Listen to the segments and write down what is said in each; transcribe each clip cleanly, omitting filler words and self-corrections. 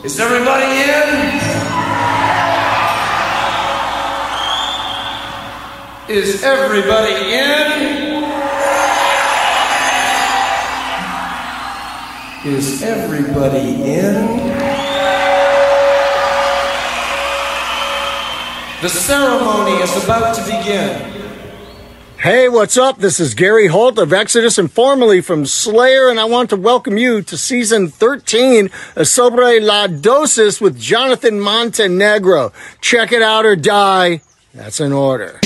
Is everybody in? Is everybody in? Is everybody in? The ceremony is about to begin. Hey, what's up? This is Gary Holt of Exodus and formerly from Slayer, and I want to welcome you to season 13 of Sobre la Dosis with Jonathan Montenegro. Check it out or die. That's an order.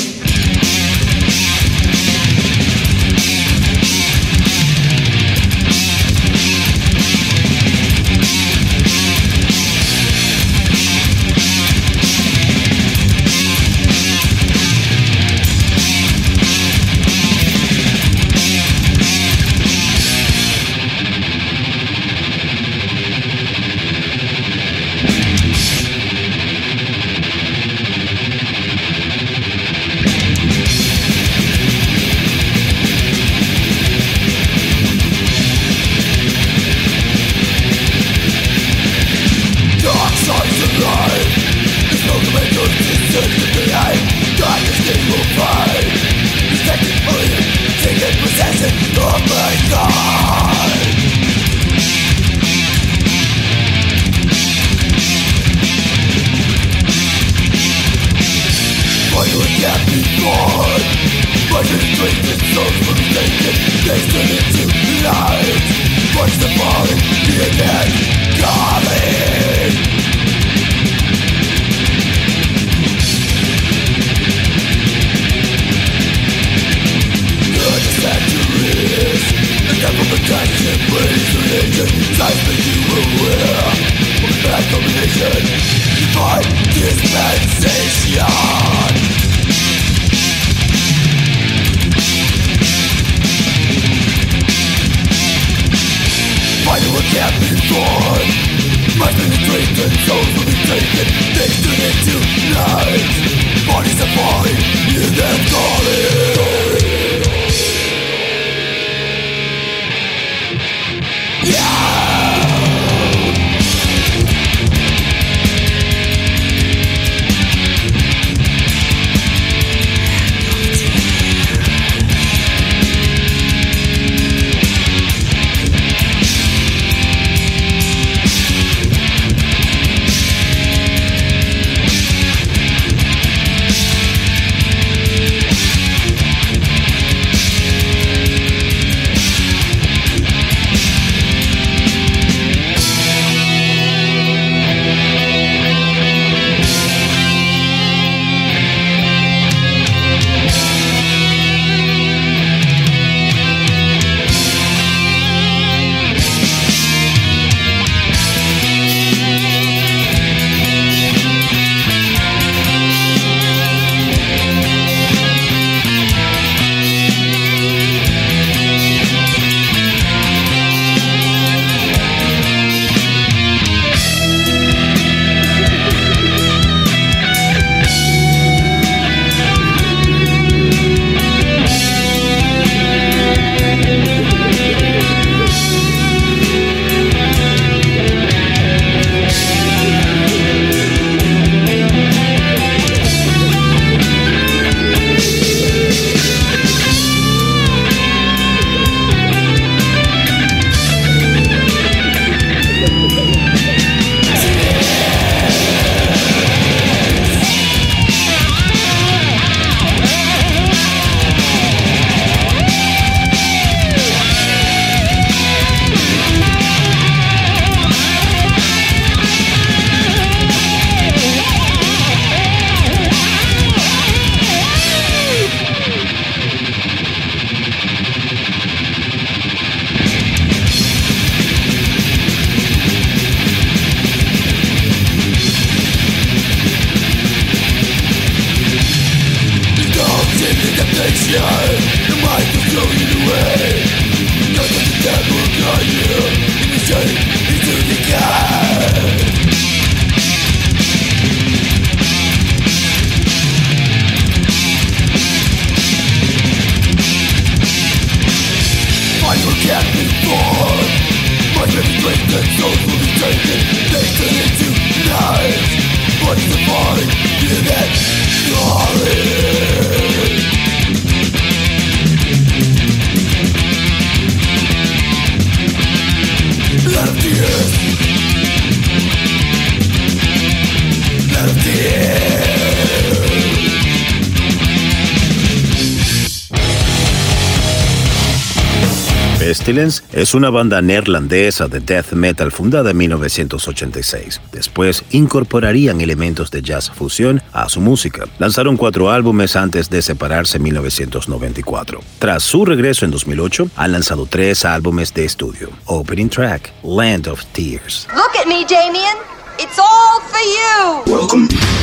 can't be born. My living dreams and souls will be taken. Pestilence es una banda neerlandesa de death metal fundada en 1986. Después incorporarían elementos de jazz fusión a su música. Lanzaron 4 álbumes antes de separarse en 1994. Tras su regreso en 2008, han lanzado 3 álbumes de estudio. Opening track, Land of Tears. Look at me, Damien. It's all for you. Welcome.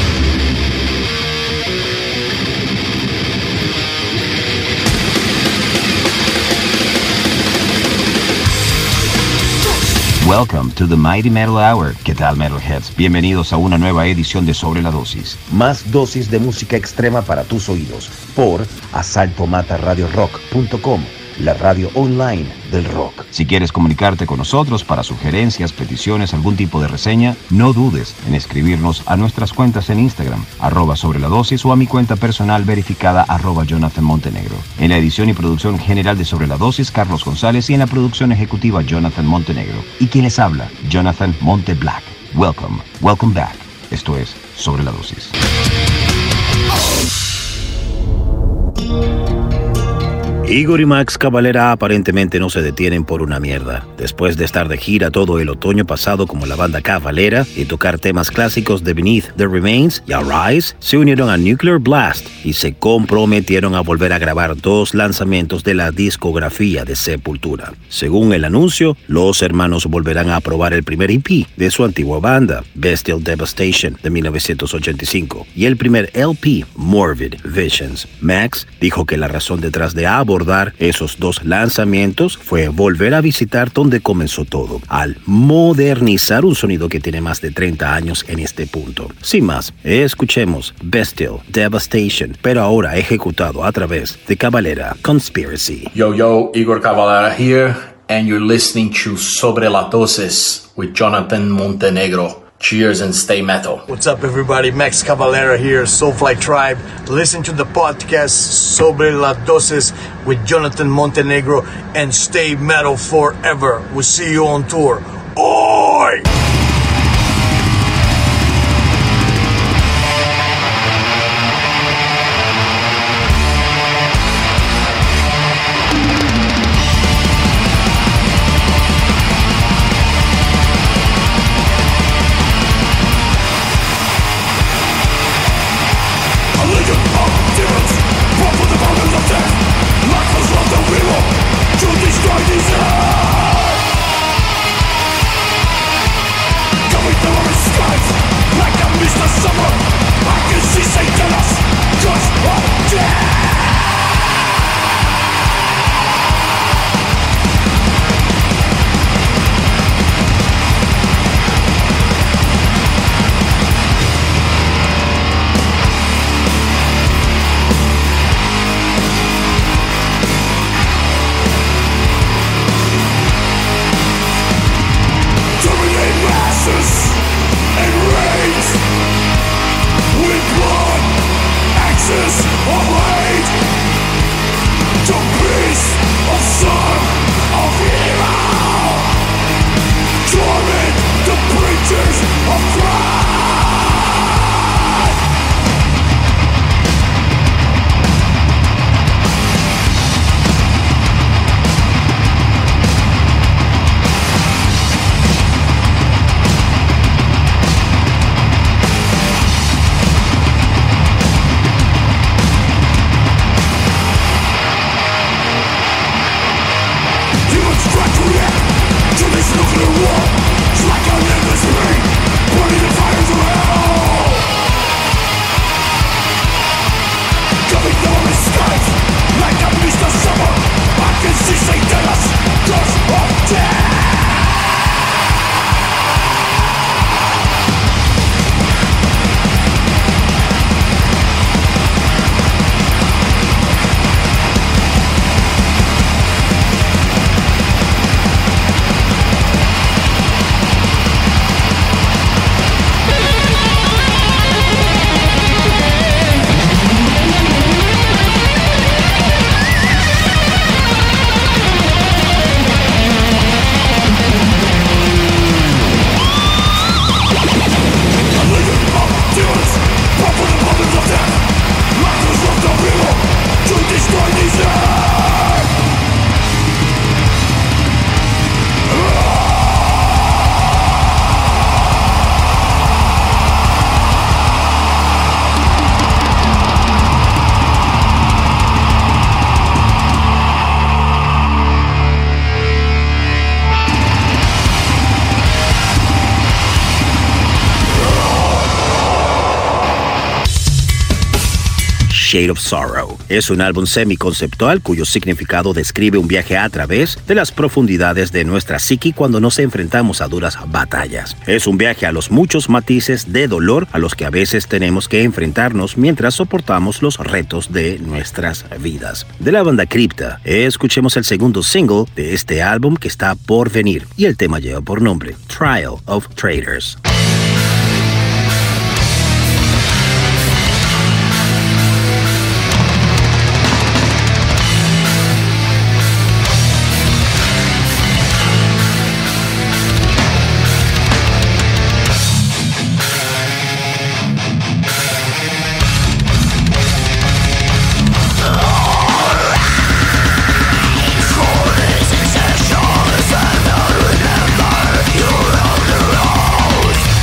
Welcome to the Mighty Metal Hour. ¿Qué tal, Metalheads? Bienvenidos a una nueva edición de Sobre la Dosis. Más dosis de música extrema para tus oídos por asaltomataradiorock.com, la radio online del rock. Si quieres comunicarte con nosotros para sugerencias, peticiones, algún tipo de reseña, no dudes en escribirnos a nuestras cuentas en Instagram, @sobreladosis, o a mi cuenta personal verificada, @Jonathan Montenegro. En la edición y producción general de Sobre la Dosis, Carlos González, y en la producción ejecutiva, Jonathan Montenegro. Y quien les habla, Jonathan Monte Black. Welcome back. Esto es Sobre la Dosis. Igor y Max Cavalera aparentemente no se detienen por una mierda. Después de estar de gira todo el otoño pasado como la banda Cavalera y tocar temas clásicos de Beneath the Remains y Arise, se unieron a Nuclear Blast y se comprometieron a volver a grabar 2 lanzamientos de la discografía de Sepultura. Según el anuncio, los hermanos volverán a probar el primer EP de su antigua banda, Bestial Devastation, de 1985, y el primer LP, Morbid Visions. Max dijo que la razón detrás de abordar esos 2 lanzamientos fue volver a visitar donde comenzó todo, al modernizar un sonido que tiene más de 30 años en este punto. Sin más, escuchemos Bestial Devastation, pero ahora ejecutado a través de Cavalera Conspiracy. Yo, Igor Cavalera here, and you're listening to Sobre la Dosis with Jonathan Montenegro. Cheers and stay metal. What's up, everybody? Max Cavalera here, Soulfly Tribe. Listen to the podcast Sobre la Dosis with Jonathan Montenegro and stay metal forever. We'll see you on tour. Oi! To this nuclear war, it's like an endless rain, burning the Shade of Sorrow. Es un álbum semi-conceptual cuyo significado describe un viaje a través de las profundidades de nuestra psique cuando nos enfrentamos a duras batallas. Es un viaje a los muchos matices de dolor a los que a veces tenemos que enfrentarnos mientras soportamos los retos de nuestras vidas. De la banda Crypta, escuchemos el segundo single de este álbum que está por venir y el tema lleva por nombre Trial of Traitors. Succession is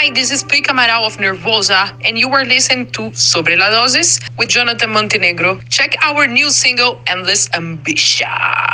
Hi, this is Prica Amaral of Nervosa, and you are listening to Sobre la Dosis with Jonathan Montenegro. Check our new single, Endless Ambition.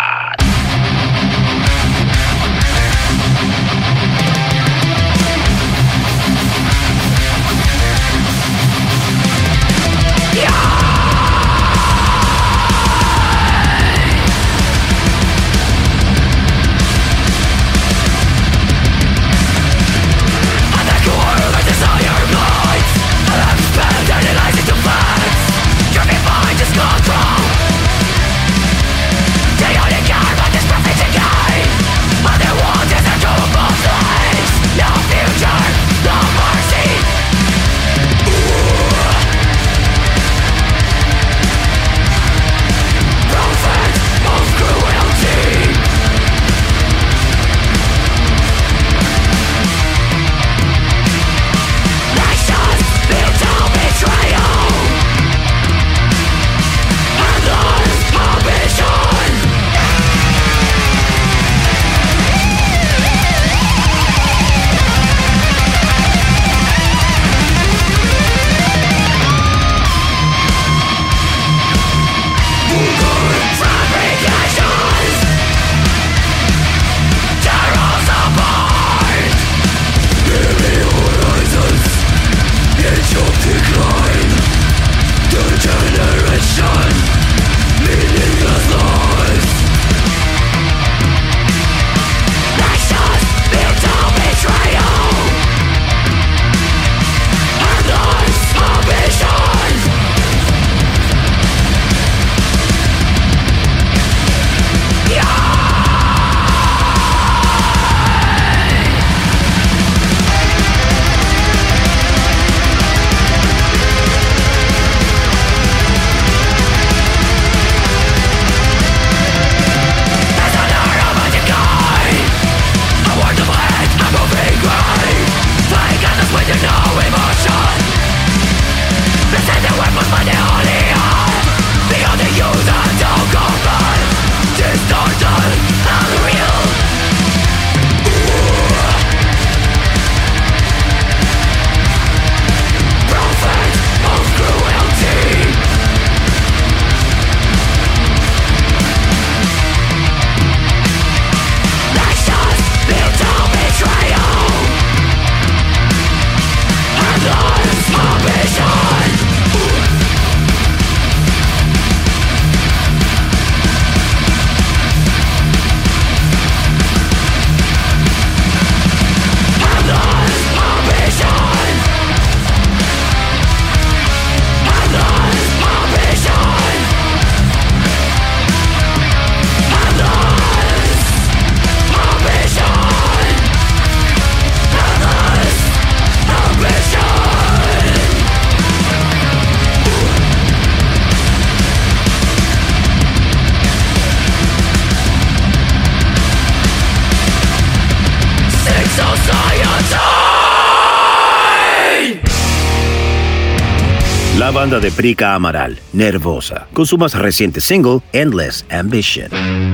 La banda de Prica Amaral, Nervosa, con su más reciente single, Endless Ambition.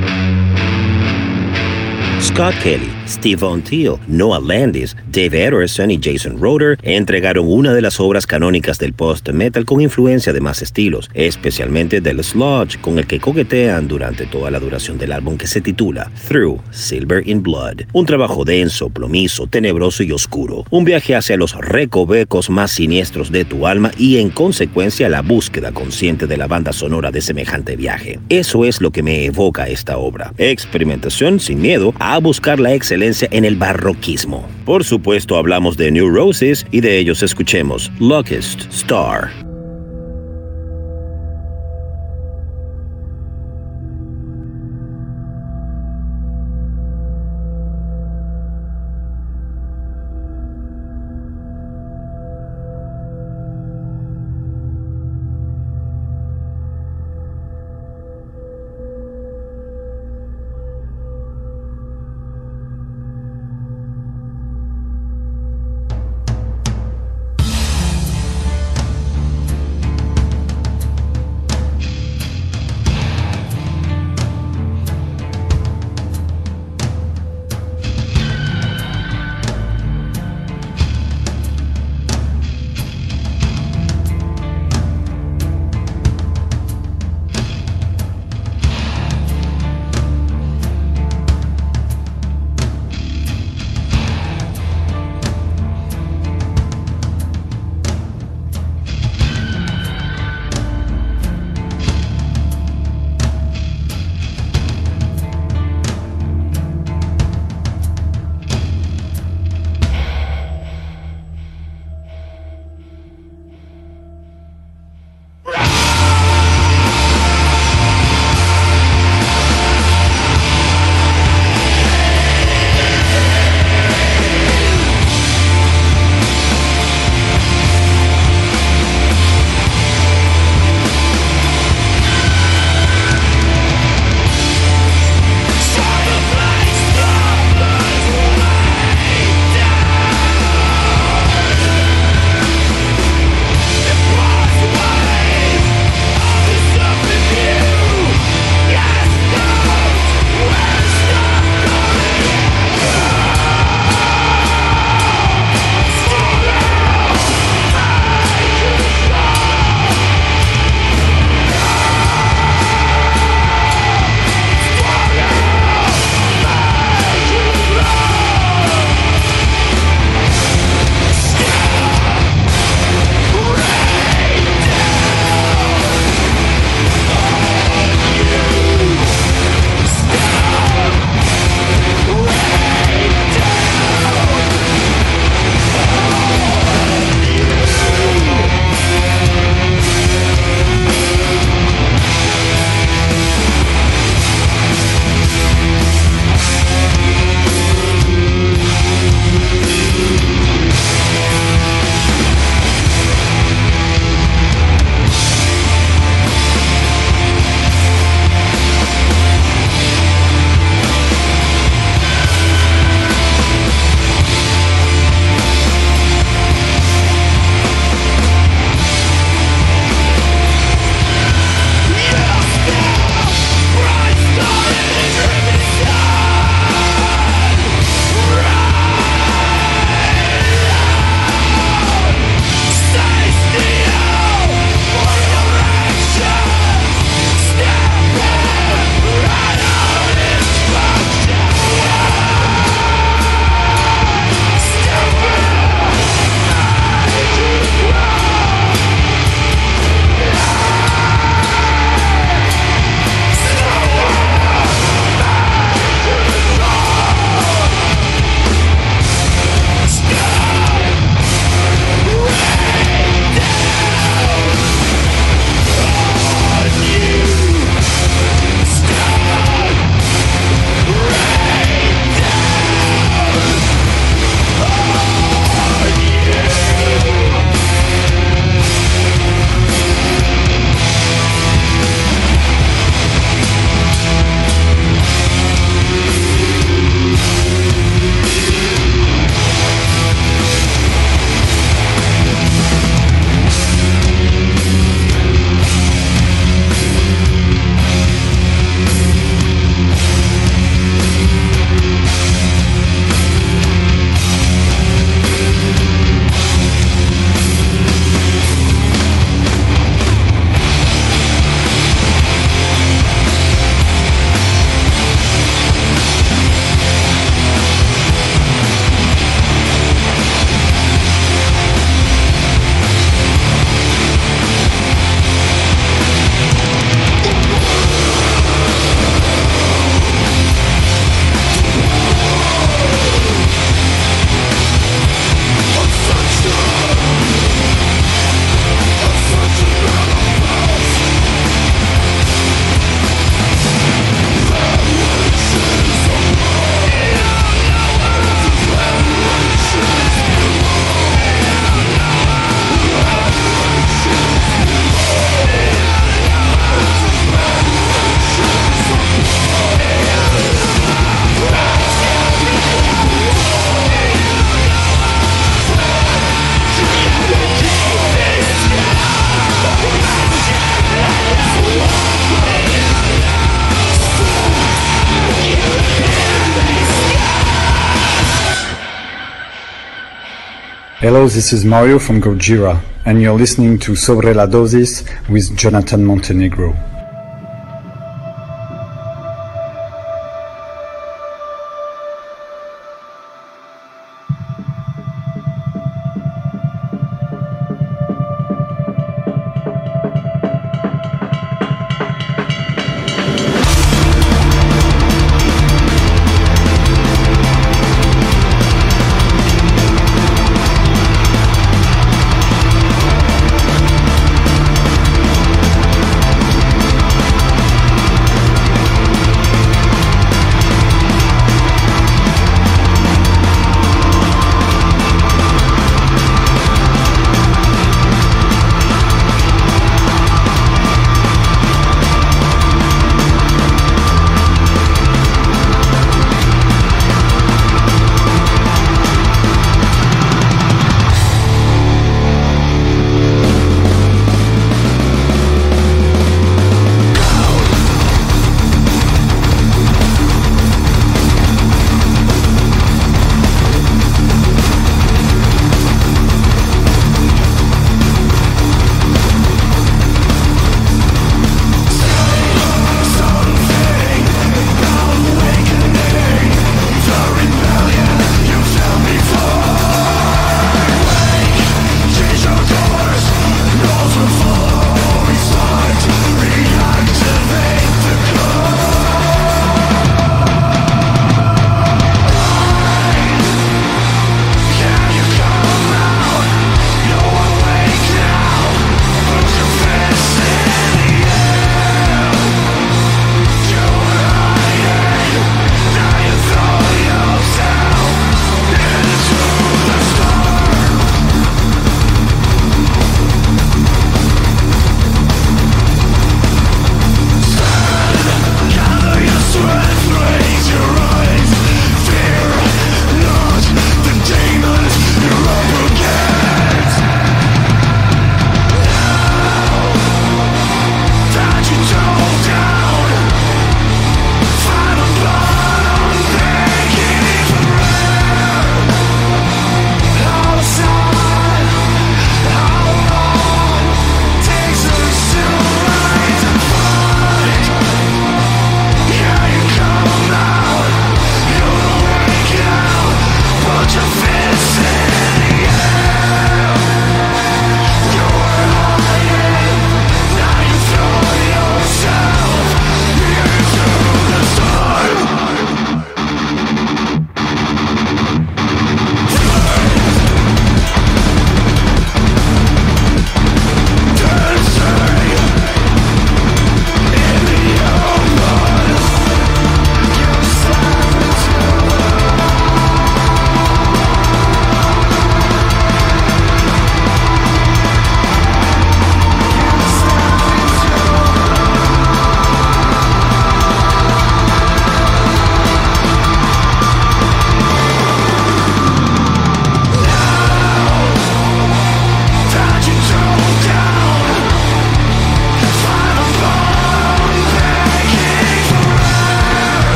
Scott Kelly, Steve Von Teal, Noah Landis, Dave Ederson y Jason Roeder entregaron una de las obras canónicas del post-metal con influencia de más estilos, especialmente del sludge, con el que coquetean durante toda la duración del álbum que se titula Through Silver in Blood. Un trabajo denso, plomizo, tenebroso y oscuro. Un viaje hacia los recovecos más siniestros de tu alma y, en consecuencia, la búsqueda consciente de la banda sonora de semejante viaje. Eso es lo que me evoca esta obra. Experimentación sin miedo a buscar la excelencia en el barroquismo. Por supuesto, hablamos de New Roses y de ellos escuchemos Luckiest Star. Hello, this is Mario from Gojira, and you're listening to Sobre la Dosis with Jonathan Montenegro.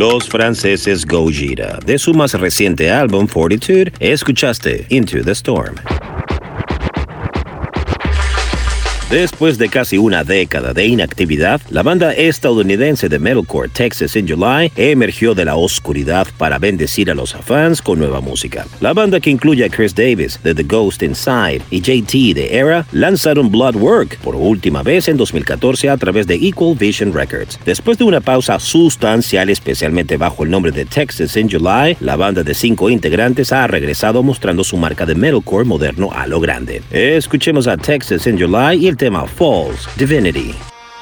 Los franceses Gojira. De su más reciente álbum, Fortitude, escuchaste Into the Storm. Después de casi una década de inactividad, la banda estadounidense de metalcore Texas in July emergió de la oscuridad para bendecir a los fans con nueva música. La banda, que incluye a Chris Davis de The Ghost Inside y JT de Era, lanzaron Bloodwork por última vez en 2014 a través de Equal Vision Records. Después de una pausa sustancial, especialmente bajo el nombre de Texas in July, la banda de 5 integrantes ha regresado mostrando su marca de metalcore moderno a lo grande. Escuchemos a Texas in July y el tema Falls Divinity.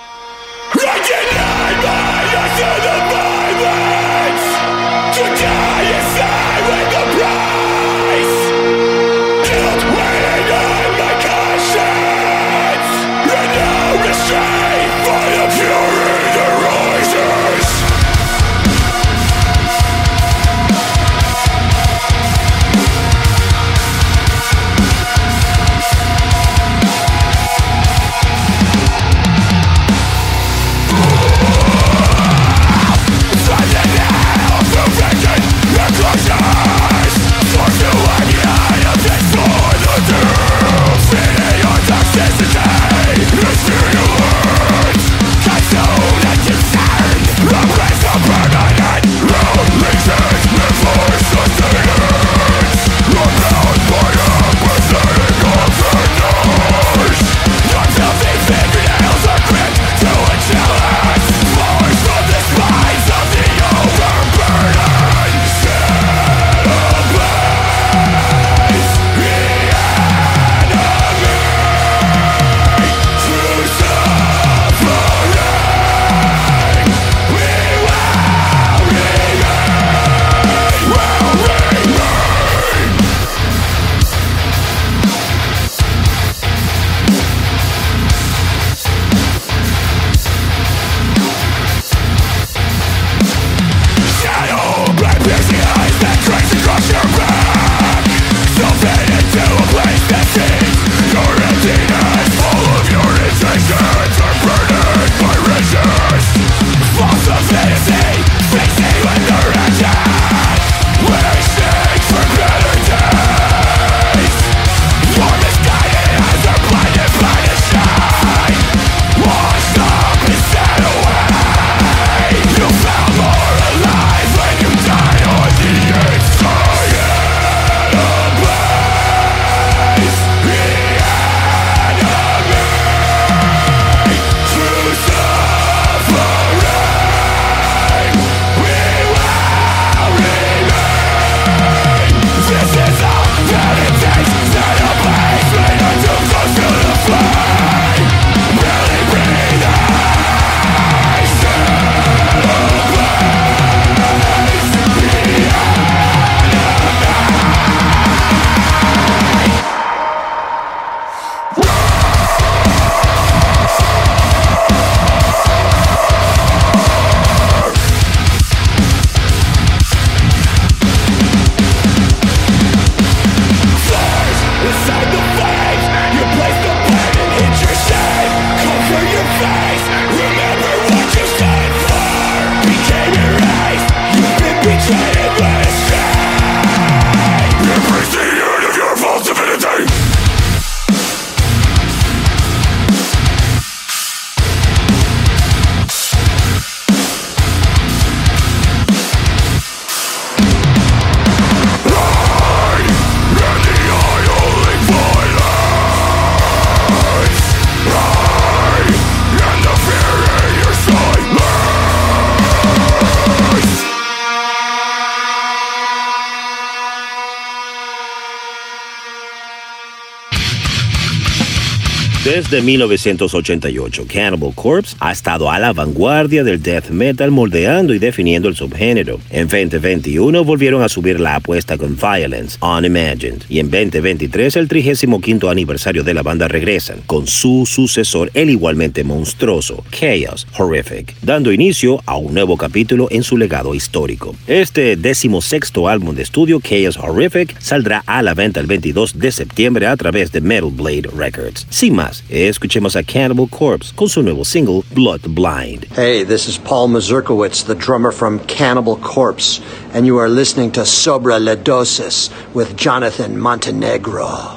Desde 1988, Cannibal Corpse ha estado a la vanguardia del death metal, moldeando y definiendo el subgénero. En 2021 volvieron a subir la apuesta con Violence Unimagined, y en 2023 el 35º aniversario de la banda regresan con su sucesor, el igualmente monstruoso Chaos Horrific, dando inicio a un nuevo capítulo en su legado histórico. Este 16º álbum de estudio, Chaos Horrific, saldrá a la venta el 22 de septiembre a través de Metal Blade Records. Sin más, Entonces, escuchemos a Cannibal Corpse con su nuevo single, Blood Blind. Hey, this is Paul Mazurkowitz, the drummer from Cannibal Corpse, and you are listening to Sobre la Dosis with Jonathan Montenegro.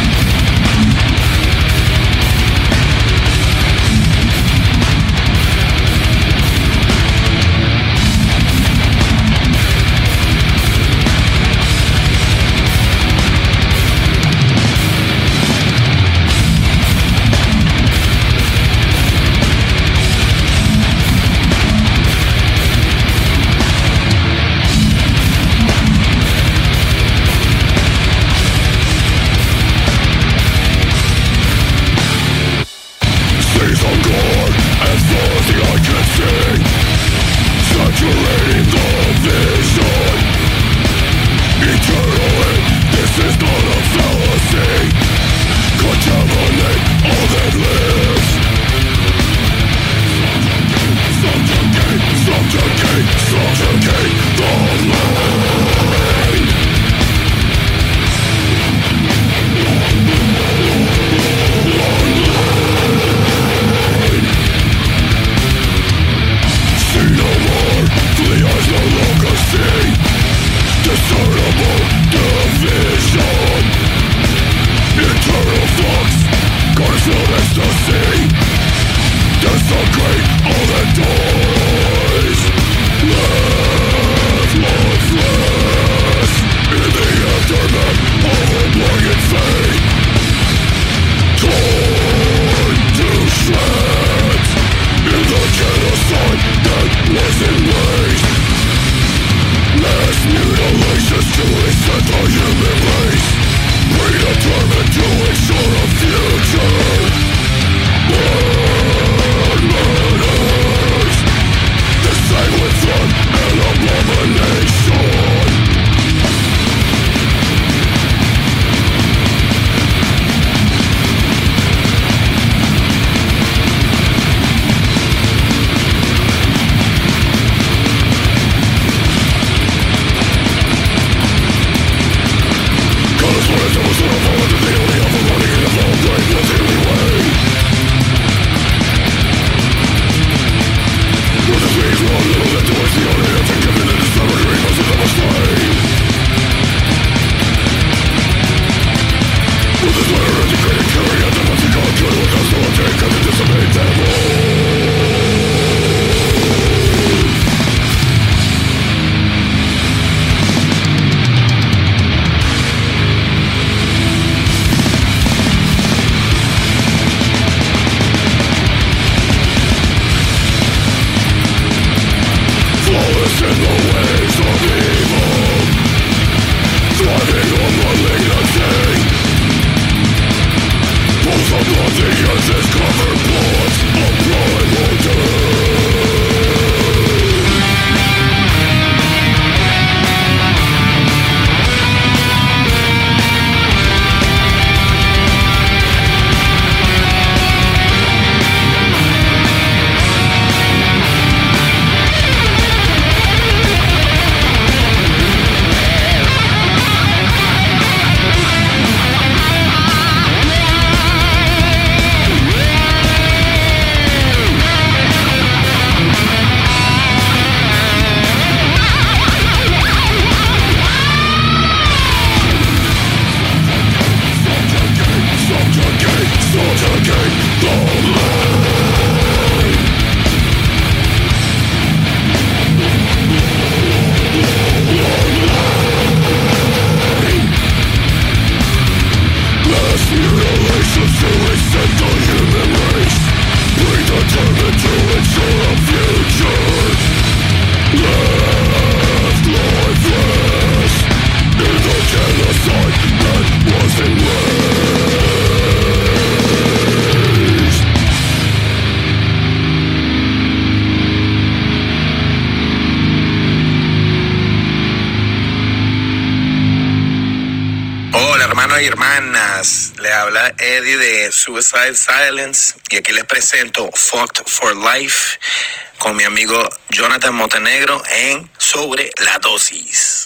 hermanos y hermanas, le habla Eddie de Suicide Silence y aquí les presento Fucked for Life con mi amigo Jonathan Montenegro en Sobre la Dosis.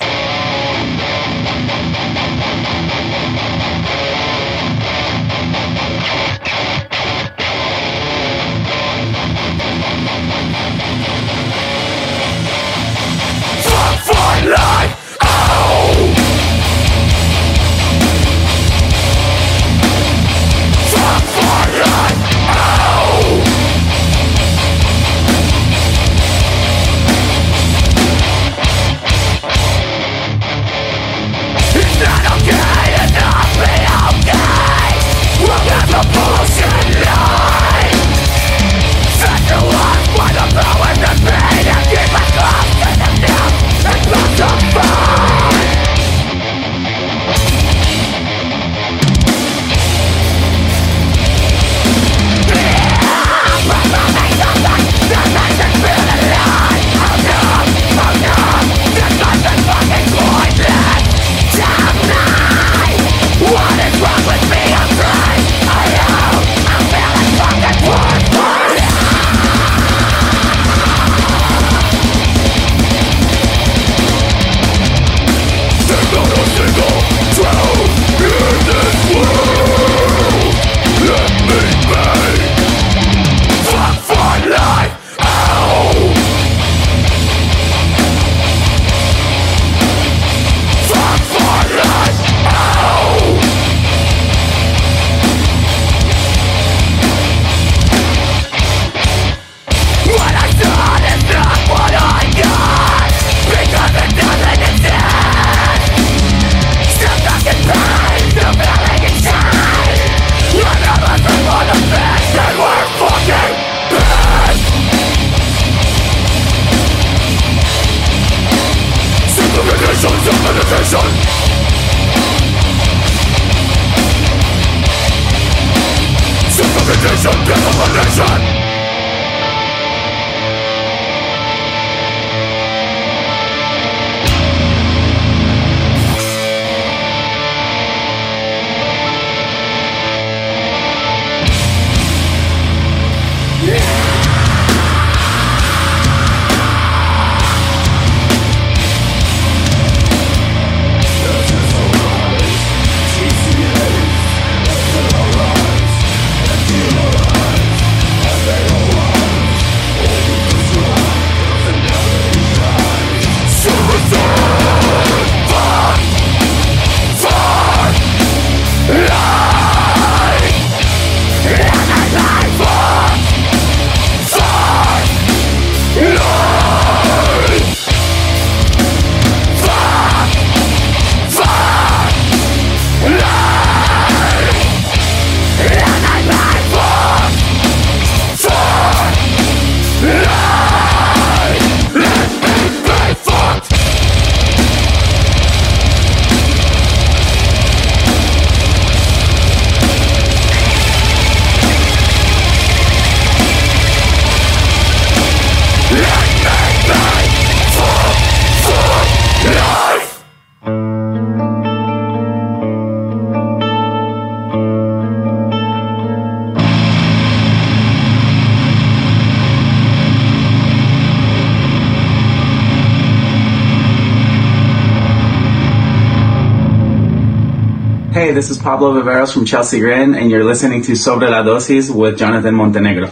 Hey, this is Pablo Viveros from Chelsea Grin, and you're listening to Sobre la Dosis with Jonathan Montenegro.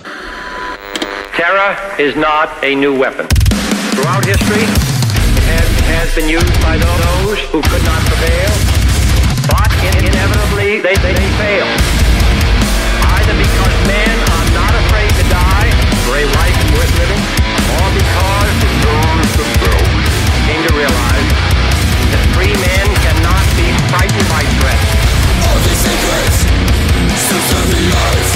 Terror is not a new weapon. Throughout history, it has been used by those who could not prevail, but inevitably they fail. Either because men are not afraid to die for a life worth living, or because those themselves came to realize that free men cannot be frightened by threats. All these secrets, still serving lies,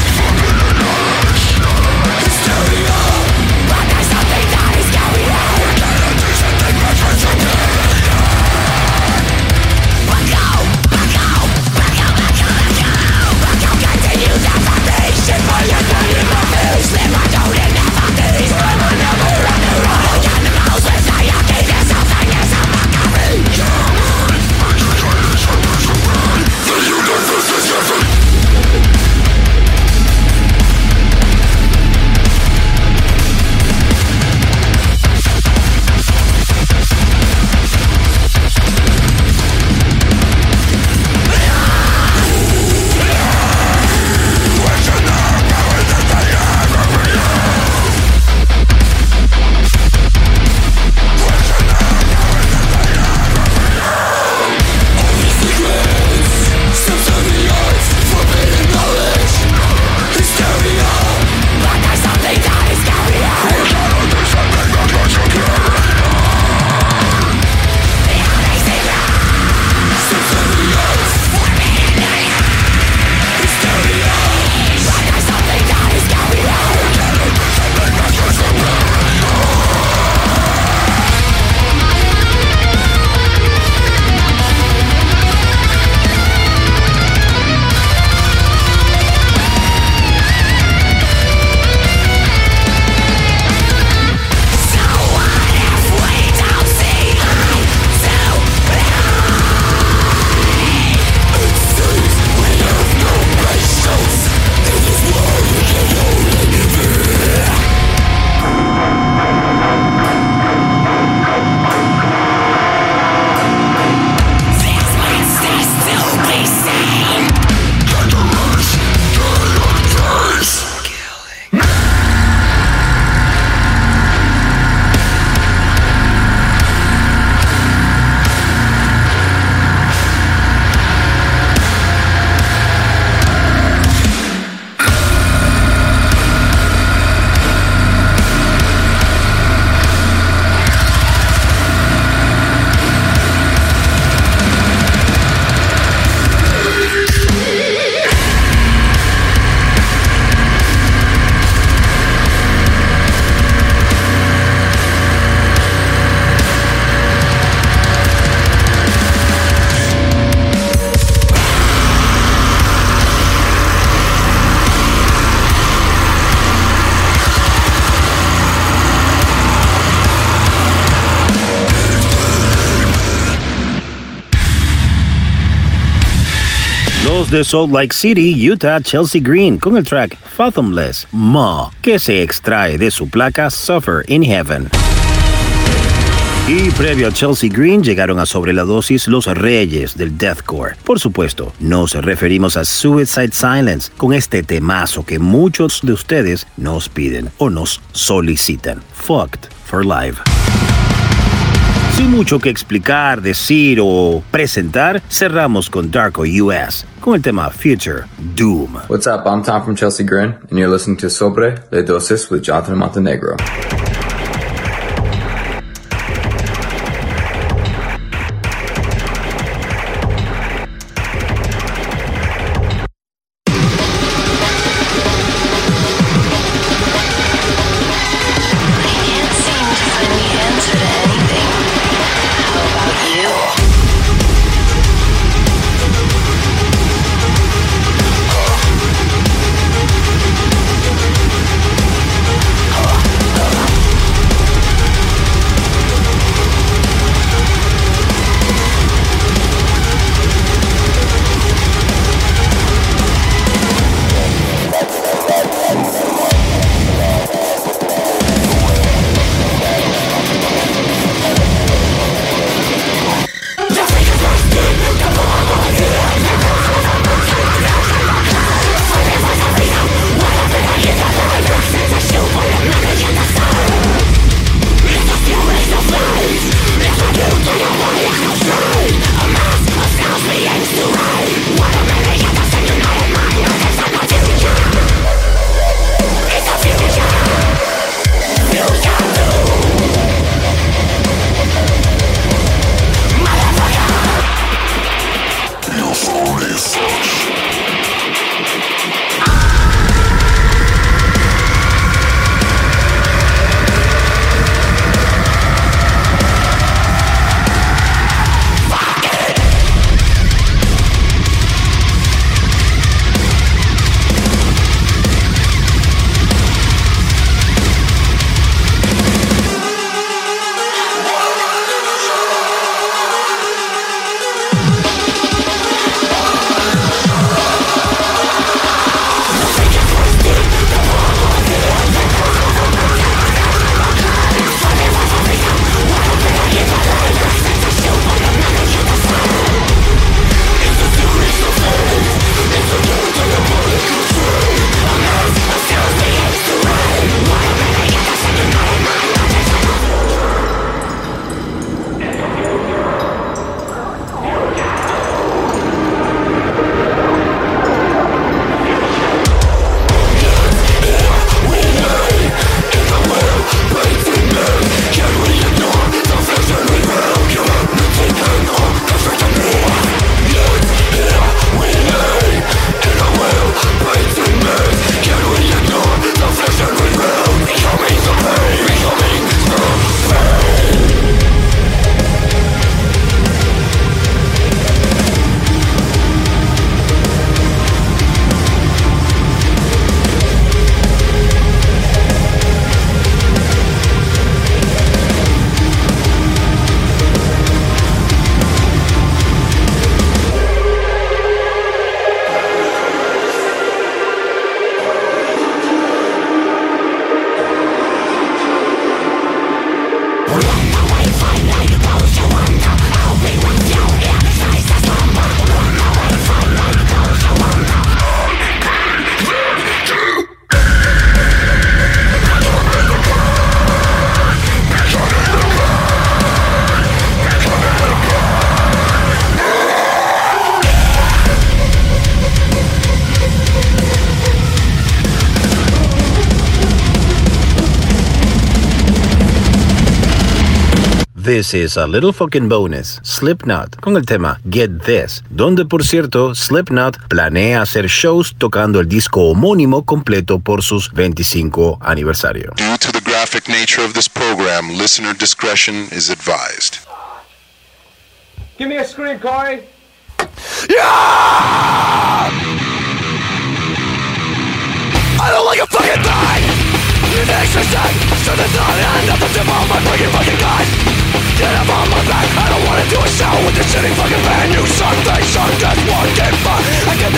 hysteria, but there's something that is going on. There's something much worse than continue the foundation for your bloody movies. Live on don't in never these. I'm on never on the road. Animals with society, there's something is among Los de Salt Lake City, Utah, Chelsea Green, con el track Fathomless, Ma, que se extrae de su placa Suffer in Heaven. Y previo a Chelsea Green llegaron a Sobre la Dosis los reyes del deathcore. Por supuesto, nos referimos a Suicide Silence con este temazo que muchos de ustedes nos piden o nos solicitan. Fucked for Life. Sin mucho que explicar, decir o presentar, cerramos con Darko US con el tema Future Doom. What's up? I'm Tom from Chelsea Green, and you're listening to Sobre la Dosis with Jonathan Montenegro. This is a little fucking bonus, Slipknot, con el tema Get This, donde por cierto Slipknot planea hacer shows tocando el disco homónimo completo por sus 25 aniversario. Due to the graphic nature of this program, listener discretion is advised. Give me a scream, Corey. Yeah! I don't like a fucking thing! You're the exorcist, so there's not enough to tip on my fucking guys! Get up on my back, I don't wanna do a show with this shitty fucking band. You suck, they suck, that's one get fucked. I get